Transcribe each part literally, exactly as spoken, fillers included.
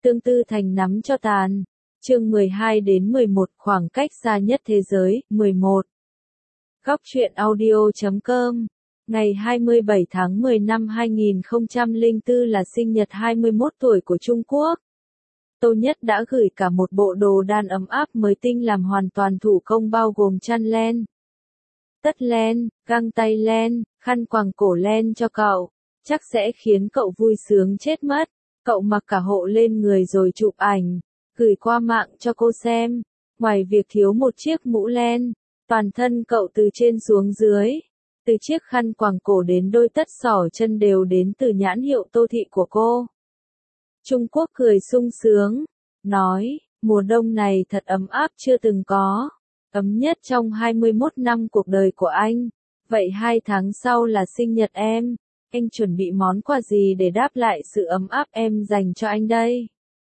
Tương Tư Thành nắm cho tàn. Chương mười hai đến mười một khoảng cách xa nhất thế giới, mười một. Góc truyện audio chấm com. Ngày hai mươi bảy tháng mười năm hai nghìn không trăm lẻ bốn là sinh nhật hai mươi mốt tuổi của Trung Quốc. Tô Nhất đã gửi cả một bộ đồ đan ấm áp mới tinh làm hoàn toàn thủ công bao gồm chăn len, tất len, găng tay len, khăn quàng cổ len cho cậu. Chắc sẽ khiến cậu vui sướng chết mất. Cậu mặc cả hộ lên người rồi chụp ảnh, gửi qua mạng cho cô xem. Ngoài việc thiếu một chiếc mũ len, toàn thân cậu từ trên xuống dưới, từ chiếc khăn quàng cổ đến đôi tất xỏ chân đều đến từ nhãn hiệu Tô Thị của cô. Trung Quốc cười sung sướng, nói, mùa đông này thật ấm áp chưa từng có, ấm nhất trong hai mươi mốt năm cuộc đời của anh. Vậy hai tháng sau là sinh nhật em, anh chuẩn bị món quà gì để đáp lại sự ấm áp em dành cho anh đây?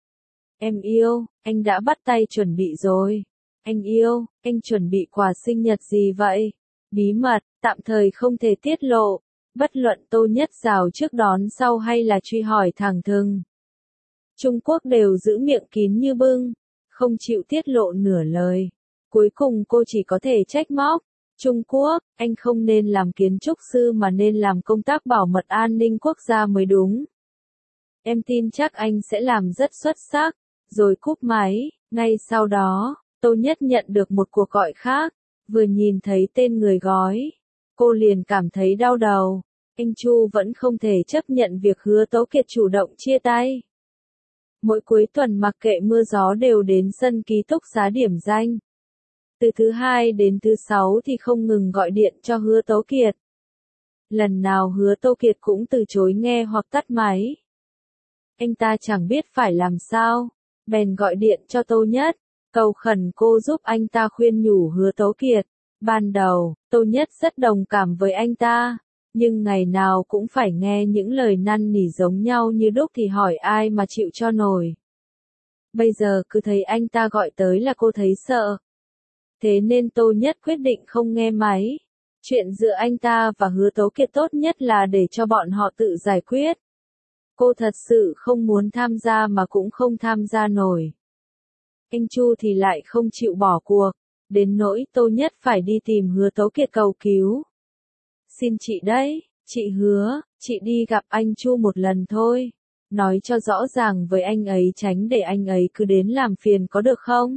Em yêu, anh đã bắt tay chuẩn bị rồi. Anh yêu, anh chuẩn bị quà sinh nhật gì vậy? Bí mật, tạm thời không thể tiết lộ. Bất luận Tô Nhất rào trước đón sau hay là truy hỏi thẳng thừng, Trung Quốc đều giữ miệng kín như bưng, không chịu tiết lộ nửa lời. Cuối cùng cô chỉ có thể trách móc. Trung Quốc, anh không nên làm kiến trúc sư mà nên làm công tác bảo mật an ninh quốc gia mới đúng. Em tin chắc anh sẽ làm rất xuất sắc. Rồi cúp máy. Ngay sau đó, Tô Nhất nhận được một cuộc gọi khác. Vừa nhìn thấy tên người gói, cô liền cảm thấy đau đầu. Anh Chu vẫn không thể chấp nhận việc Hứa Tấu Kiệt chủ động chia tay. Mỗi cuối tuần mặc kệ mưa gió đều đến sân ký túc xá điểm danh. Từ thứ hai đến thứ sáu thì không ngừng gọi điện cho Hứa Tấu Kiệt. Lần nào Hứa Tấu Kiệt cũng từ chối nghe hoặc tắt máy. Anh ta chẳng biết phải làm sao, bèn gọi điện cho Tô Nhất, cầu khẩn cô giúp anh ta khuyên nhủ Hứa Tấu Kiệt. Ban đầu, Tô Nhất rất đồng cảm với anh ta, nhưng ngày nào cũng phải nghe những lời năn nỉ giống nhau như đúc thì hỏi ai mà chịu cho nổi. Bây giờ cứ thấy anh ta gọi tới là cô thấy sợ. Thế nên Tô Nhất quyết định không nghe máy. Chuyện giữa anh ta và Hứa Tấu Kiệt tốt nhất là để cho bọn họ tự giải quyết. Cô thật sự không muốn tham gia mà cũng không tham gia nổi. Anh Chu thì lại không chịu bỏ cuộc, đến nỗi Tô Nhất phải đi tìm Hứa Tấu Kiệt cầu cứu. Xin chị đấy, chị hứa, chị đi gặp anh Chu một lần thôi. Nói cho rõ ràng với anh ấy tránh để anh ấy cứ đến làm phiền có được không?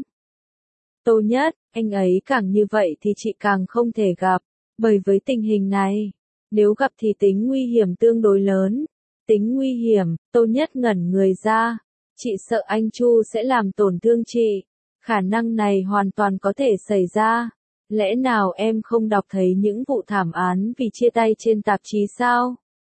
Tô Nhất, anh ấy càng như vậy thì chị càng không thể gặp, bởi với tình hình này, nếu gặp thì tính nguy hiểm tương đối lớn. Tính nguy hiểm, Tô Nhất ngẩn người ra, chị sợ anh Chu sẽ làm tổn thương chị, khả năng này hoàn toàn có thể xảy ra. Lẽ nào em không đọc thấy những vụ thảm án vì chia tay trên tạp chí sao?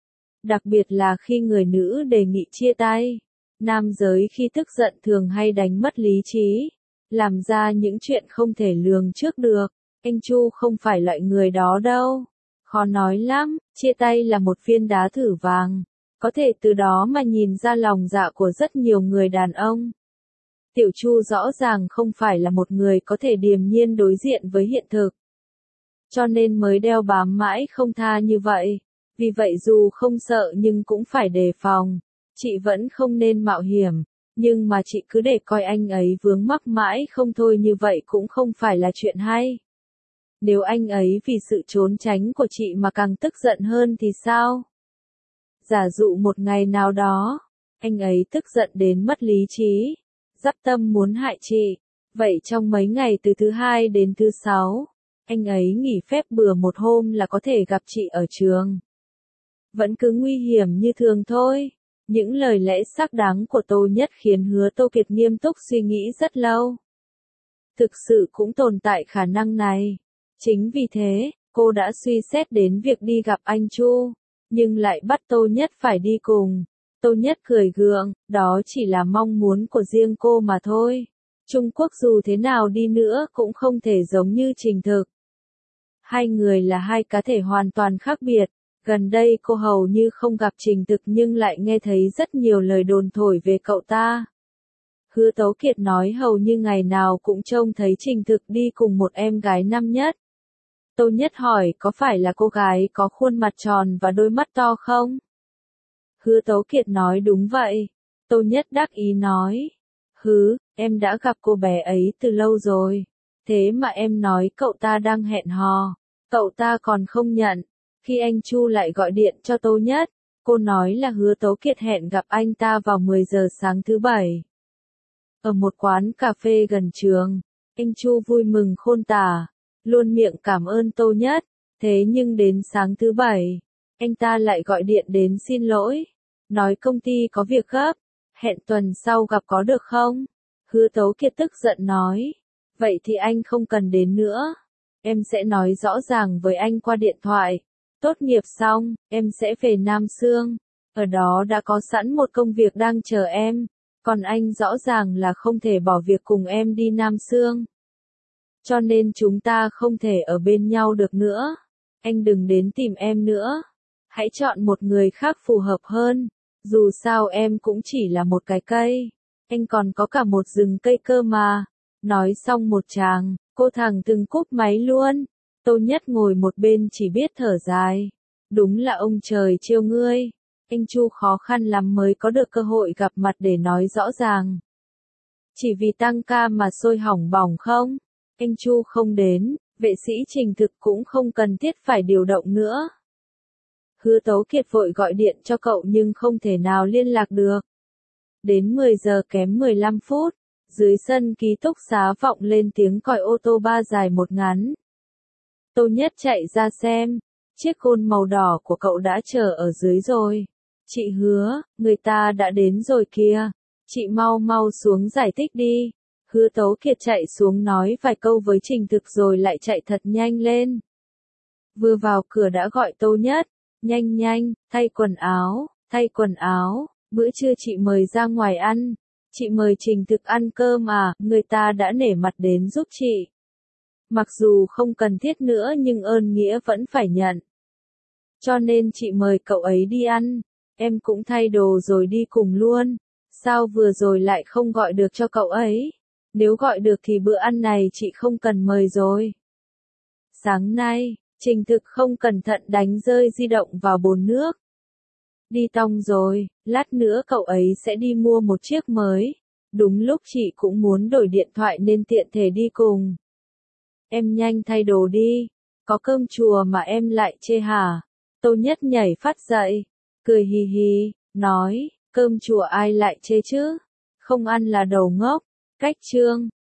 Đặc biệt là khi người nữ đề nghị chia tay, nam giới khi tức giận thường hay đánh mất lý trí, làm ra những chuyện không thể lường trước được. Anh Chu không phải loại người đó đâu. Khó nói lắm, chia tay là một viên đá thử vàng, có thể từ đó mà nhìn ra lòng dạ của rất nhiều người đàn ông. Tiểu Chu rõ ràng không phải là một người có thể điềm nhiên đối diện với hiện thực, cho nên mới đeo bám mãi không tha như vậy. Vì vậy dù không sợ nhưng cũng phải đề phòng. Chị vẫn không nên mạo hiểm, nhưng mà chị cứ để coi anh ấy vướng mắc mãi không thôi như vậy cũng không phải là chuyện hay. Nếu anh ấy vì sự trốn tránh của chị mà càng tức giận hơn thì sao? Giả dụ một ngày nào đó, anh ấy tức giận đến mất lý trí, dắp tâm muốn hại chị, vậy trong mấy ngày từ thứ hai đến thứ sáu, anh ấy nghỉ phép bừa một hôm là có thể gặp chị ở trường. Vẫn cứ nguy hiểm như thường thôi. Những lời lẽ xác đáng của Tô Nhất khiến Hứa Tấu Kiệt nghiêm túc suy nghĩ rất lâu. Thực sự cũng tồn tại khả năng này. Chính vì thế, cô đã suy xét đến việc đi gặp anh Chu, nhưng lại bắt Tô Nhất phải đi cùng. Tô Nhất cười gượng, đó chỉ là mong muốn của riêng cô mà thôi. Trung Quốc dù thế nào đi nữa cũng không thể giống như Trình Thực. Hai người là hai cá thể hoàn toàn khác biệt. Gần đây cô hầu như không gặp Trình Thực nhưng lại nghe thấy rất nhiều lời đồn thổi về cậu ta. Hứa Tấu Kiệt nói hầu như ngày nào cũng trông thấy Trình Thực đi cùng một em gái năm nhất. Tô Nhất hỏi có phải là cô gái có khuôn mặt tròn và đôi mắt to không? Hứa Tấu Kiệt nói đúng vậy. Tô Nhất đắc ý nói. Hứ, em đã gặp cô bé ấy từ lâu rồi. Thế mà em nói cậu ta đang hẹn hò. Cậu ta còn không nhận. Khi anh Chu lại gọi điện cho Tô Nhất, cô nói là Hứa Tấu Kiệt hẹn gặp anh ta vào mười giờ sáng thứ bảy. Ở một quán cà phê gần trường, anh Chu vui mừng khôn tả, luôn miệng cảm ơn Tô Nhất. Thế nhưng đến sáng thứ bảy, anh ta lại gọi điện đến xin lỗi, nói công ty có việc gấp, hẹn tuần sau gặp có được không? Hứa Tấu Kiệt tức giận nói, vậy thì anh không cần đến nữa. Em sẽ nói rõ ràng với anh qua điện thoại. Tốt nghiệp xong, em sẽ về Nam Xương. Ở đó đã có sẵn một công việc đang chờ em. Còn anh rõ ràng là không thể bỏ việc cùng em đi Nam Xương. Cho nên chúng ta không thể ở bên nhau được nữa. Anh đừng đến tìm em nữa. Hãy chọn một người khác phù hợp hơn. Dù sao em cũng chỉ là một cái cây. Anh còn có cả một rừng cây cơ mà. Nói xong một tràng, cô thằng từng cúp máy luôn. Tô Nhất ngồi một bên chỉ biết thở dài. Đúng là ông trời trêu ngươi. Anh Chu khó khăn lắm mới có được cơ hội gặp mặt để nói rõ ràng. Chỉ vì tăng ca mà sôi hỏng bỏng không? Anh Chu không đến, vệ sĩ Trình Thực cũng không cần thiết phải điều động nữa. Hứa Tấu Kiệt vội gọi điện cho cậu nhưng không thể nào liên lạc được. Đến mười giờ kém mười lăm phút, dưới sân ký túc xá vọng lên tiếng còi ô tô ba dài một ngắn. Tô Nhất chạy ra xem, chiếc Gôn màu đỏ của cậu đã chờ ở dưới rồi. Chị Hứa, người ta đã đến rồi kìa. Chị mau mau xuống giải thích đi. Hứa Tấu Kiệt chạy xuống nói vài câu với Trình Thực rồi lại chạy thật nhanh lên. Vừa vào cửa đã gọi Tô Nhất. Nhanh nhanh, thay quần áo, thay quần áo. Bữa trưa chị mời ra ngoài ăn. Chị mời Trình Thực ăn cơm à, người ta đã nể mặt đến giúp chị. Mặc dù không cần thiết nữa nhưng ơn nghĩa vẫn phải nhận. Cho nên chị mời cậu ấy đi ăn. Em cũng thay đồ rồi đi cùng luôn. Sao vừa rồi lại không gọi được cho cậu ấy? Nếu gọi được thì bữa ăn này chị không cần mời rồi. Sáng nay, Trình Thực không cẩn thận đánh rơi di động vào bồn nước. Đi tong rồi, lát nữa cậu ấy sẽ đi mua một chiếc mới. Đúng lúc chị cũng muốn đổi điện thoại nên tiện thể đi cùng. Em nhanh thay đồ đi. Có cơm chùa mà em lại chê hả? Tô Nhất nhảy phát dậy, cười hì hì, nói, cơm chùa ai lại chê chứ? Không ăn là đầu ngốc. Cách chương